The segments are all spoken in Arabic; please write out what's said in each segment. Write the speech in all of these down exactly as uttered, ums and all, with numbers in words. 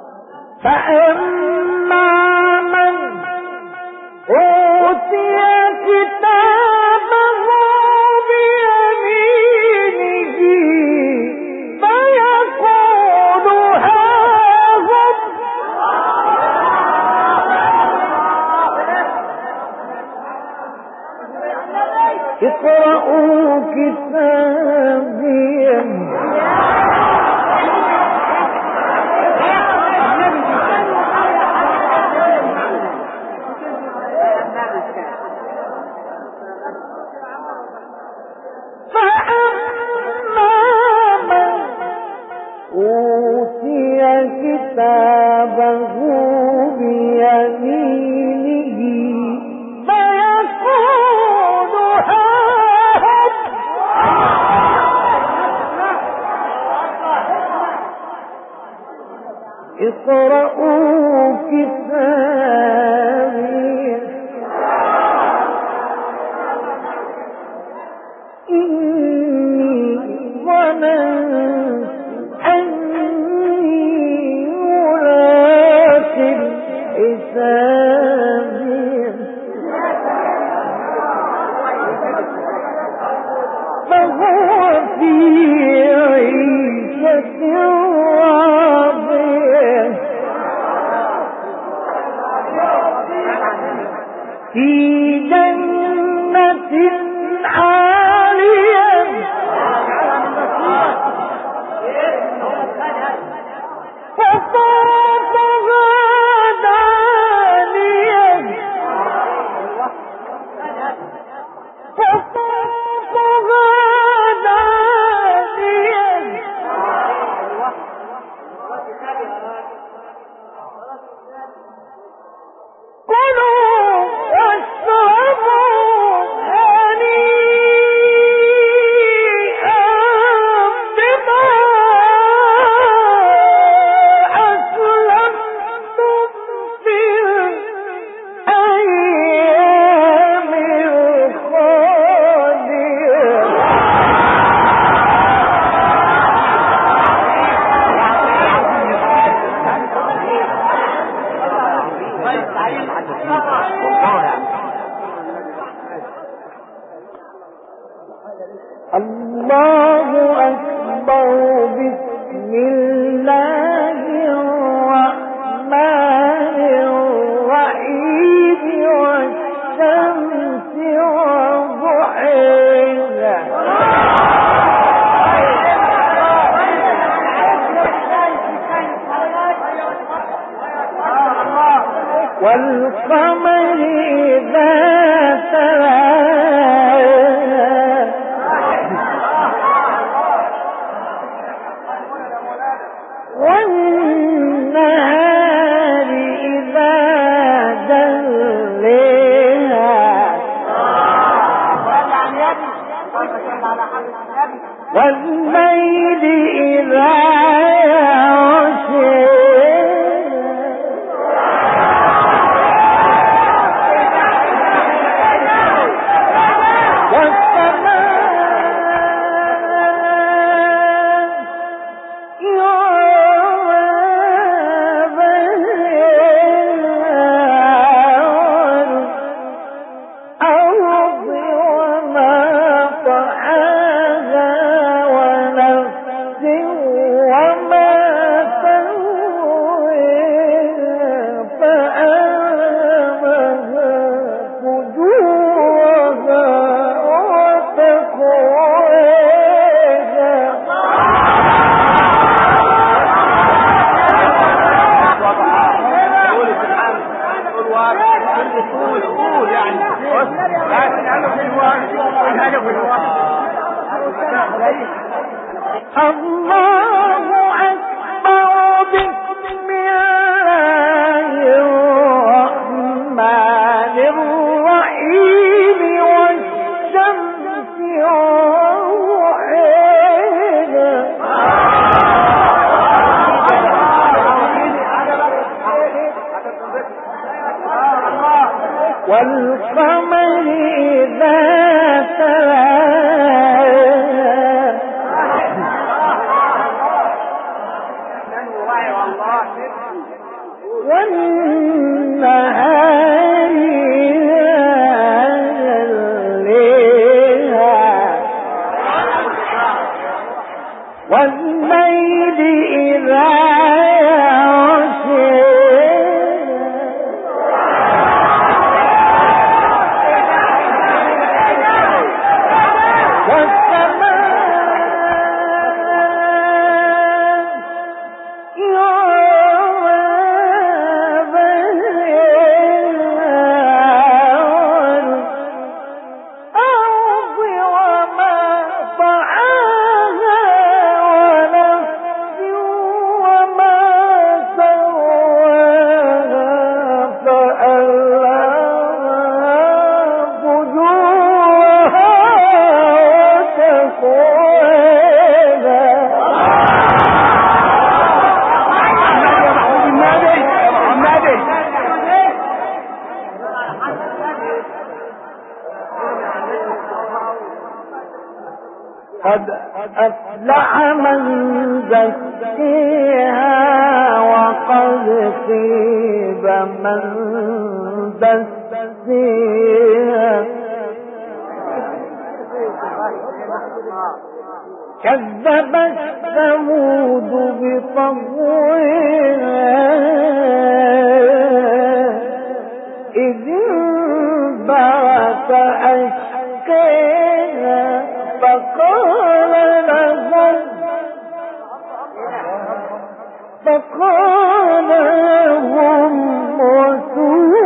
فأما من أوتي كتابه بيمينه فيقول هاهم اقرءوا كتابيه كتابه بيمينه فيقول هاهم اقرءوا كتابي إني ظننت فهو في عيشة راضية في جنة عالية فطافها دانية فطافها دانية كلوا واشربوا هنيئا بما أسلفتم في الأيام الخالية الله أكبر بسم الله الرحمن الرحيم والشمس وضحيها والقمر إذا تلاها والنهار إذا جليها والليل إذا يغشيها الله أكبر بسم الله الرحمن الرحيم والشمس وضحيها والقمر إذا تلاها والنهار ليلها والليل إذا يغشى قد أفلح من زكيها وقد خيب من دسيها كذبت ثمود بطغواها إذ انبعث أشقاها فقال لهم فقال لهم رسول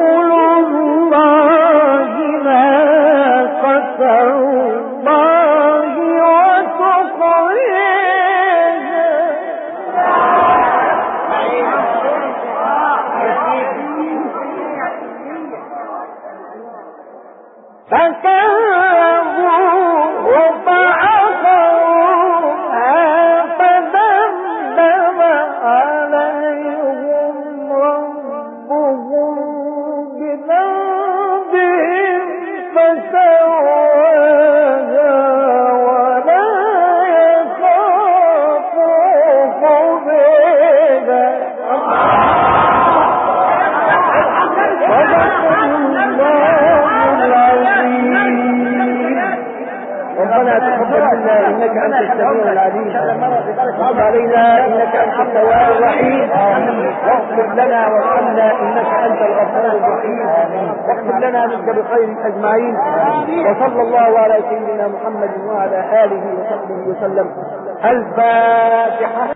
الله ناقة الله وسقياها فكذبوه فعقروها فدمدم عليهم ربهم بذنبهم فسواها ولا يخاف عقباها. ربنا تقبل منا انك انت السميع العليم وتب علينا انك انت التواب الرحيم واغفر لنا وارحمنا انك انت الغفور الرحيم واغفر لنا منك بخير اجمعين وصلى الله على سيدنا محمد وعلى اله وصحبه وسلم. الفاتحه.